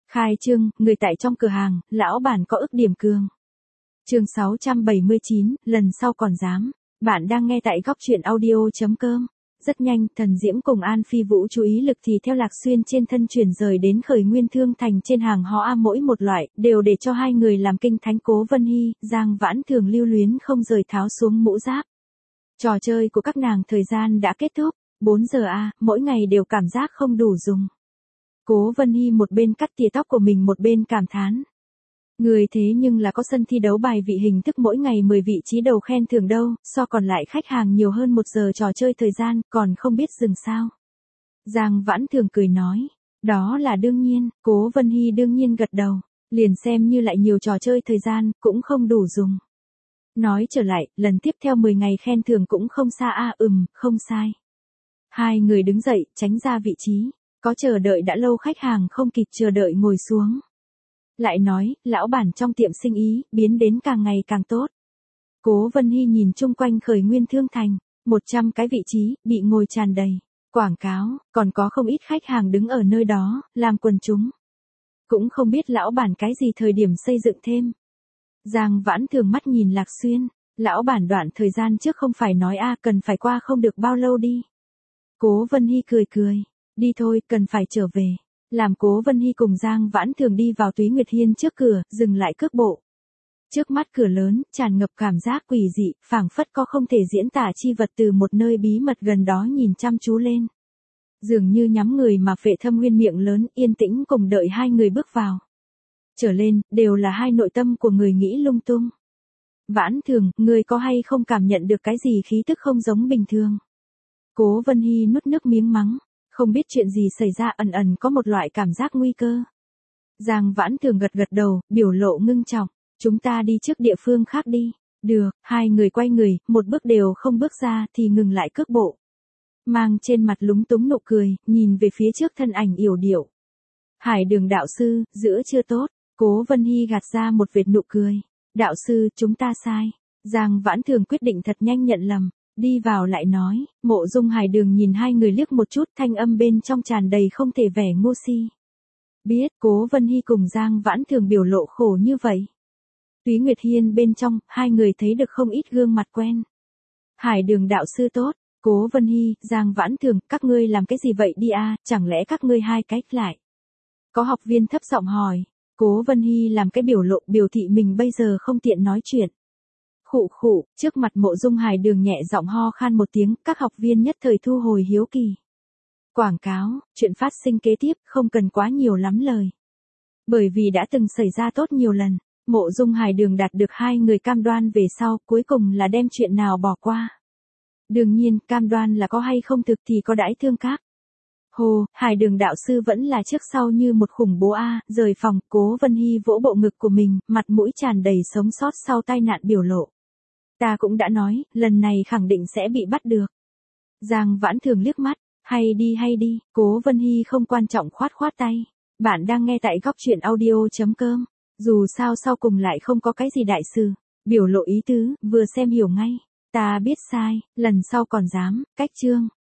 Khai trương, người tại trong cửa hàng, lão bản có ức điểm cường. Chương 679, lần sau còn dám. Bạn đang nghe tại góc truyện audio.com. Rất nhanh, Thần Diễm cùng An Phi Vũ chú ý lực thì theo Lạc Xuyên trên thân chuyển rời đến Khởi Nguyên Thương Thành trên hàng họ A mỗi một loại, đều để cho hai người làm kinh thánh. Cố Vân Hy, Giang Vãn Thường lưu luyến không rời tháo xuống mũ giáp. Trò chơi của các nàng thời gian đã kết thúc, 4 giờ mỗi ngày đều cảm giác không đủ dùng. Cố Vân Hy một bên cắt tỉa tóc của mình một bên cảm thán. Người thế nhưng là có sân thi đấu bài vị hình thức mỗi ngày 10 vị trí đầu khen thưởng đâu, so còn lại khách hàng nhiều hơn 1 giờ trò chơi thời gian, còn không biết dừng sao. Giang Vãn Thường cười nói, đó là đương nhiên, Cố Vân Hy đương nhiên gật đầu, liền xem như lại nhiều trò chơi thời gian, cũng không đủ dùng. Nói trở lại, lần tiếp theo 10 ngày khen thưởng cũng không xa không sai. Hai người đứng dậy, tránh ra vị trí, có chờ đợi đã lâu khách hàng không kịp chờ đợi ngồi xuống. Lại nói, lão bản trong tiệm sinh ý, biến đến càng ngày càng tốt. Cố Vân Hy nhìn chung quanh Khởi Nguyên Thương Thành, 100 cái vị trí, bị ngồi tràn đầy. Quảng cáo, còn có không ít khách hàng đứng ở nơi đó, làm quần chúng. Cũng không biết lão bản cái gì thời điểm xây dựng thêm. Giang Vãn Thường mắt nhìn Lạc Xuyên, lão bản đoạn thời gian trước không phải nói cần phải qua không được bao lâu đi. Cố Vân Hy cười cười, đi thôi, cần phải trở về. Làm Cố Vân Hy cùng Giang Vãn Thường đi vào Túy Nguyệt Hiên trước cửa, dừng lại cước bộ. Trước mắt cửa lớn, tràn ngập cảm giác quỷ dị, phảng phất có không thể diễn tả chi vật từ một nơi bí mật gần đó nhìn chăm chú lên. Dường như nhắm người mà Phệ Thâm Nguyên miệng lớn, yên tĩnh cùng đợi hai người bước vào. Trở lên, đều là hai nội tâm của người nghĩ lung tung. Vãn Thường, người có hay không cảm nhận được cái gì khí tức không giống bình thường? Cố Vân Hy nuốt nước miếng mắng. Không biết chuyện gì xảy ra, ẩn có một loại cảm giác nguy cơ. Giang Vãn Thường gật gật đầu, biểu lộ ngưng trọng. Chúng ta đi trước địa phương khác đi. Được, hai người quay người, một bước đều không bước ra thì ngừng lại cước bộ. Mang trên mặt lúng túng nụ cười, nhìn về phía trước thân ảnh yểu điệu. Hải Đường đạo sư, giữa chưa tốt. Cố Vân Hy gạt ra một vệt nụ cười. Đạo sư, chúng ta sai. Giang Vãn Thường quyết định thật nhanh nhận lầm. Đi vào lại nói, Mộ Dung Hải Đường nhìn hai người liếc một chút, thanh âm bên trong tràn đầy không thể vẻ ngu si. Biết, Cố Vân Hy cùng Giang Vãn Thường biểu lộ khổ như vậy. Túy Nguyệt Hiên bên trong, hai người thấy được không ít gương mặt quen. Hải Đường đạo sư tốt, Cố Vân Hy, Giang Vãn Thường, các ngươi làm cái gì vậy đi chẳng lẽ các ngươi hai cách lại? Có học viên thấp giọng hỏi, Cố Vân Hy làm cái biểu lộ biểu thị mình bây giờ không tiện nói chuyện. Khụ khụ, trước mặt Mộ Dung Hải Đường nhẹ giọng ho khan một tiếng, các học viên nhất thời thu hồi hiếu kỳ. Quảng cáo, chuyện phát sinh kế tiếp, không cần quá nhiều lắm lời. Bởi vì đã từng xảy ra tốt nhiều lần, Mộ Dung Hải Đường đạt được hai người cam đoan về sau, cuối cùng là đem chuyện nào bỏ qua. Đương nhiên, cam đoan là có hay không thực thì có đãi thương các. Hồ, Hải Đường đạo sư vẫn là trước sau như một khủng bố rời phòng, Cố Vân Hy vỗ bộ ngực của mình, mặt mũi tràn đầy sống sót sau tai nạn biểu lộ. Ta cũng đã nói, lần này khẳng định sẽ bị bắt được. Giang Vãn Thường liếc mắt, hay đi, Cố Vân Hy không quan trọng khoát tay. Bạn đang nghe tại góc truyện audio.com. Dù sao sau cùng lại không có cái gì đại sự. Biểu lộ ý tứ, vừa xem hiểu ngay. Ta biết sai, lần sau còn dám, cách chương.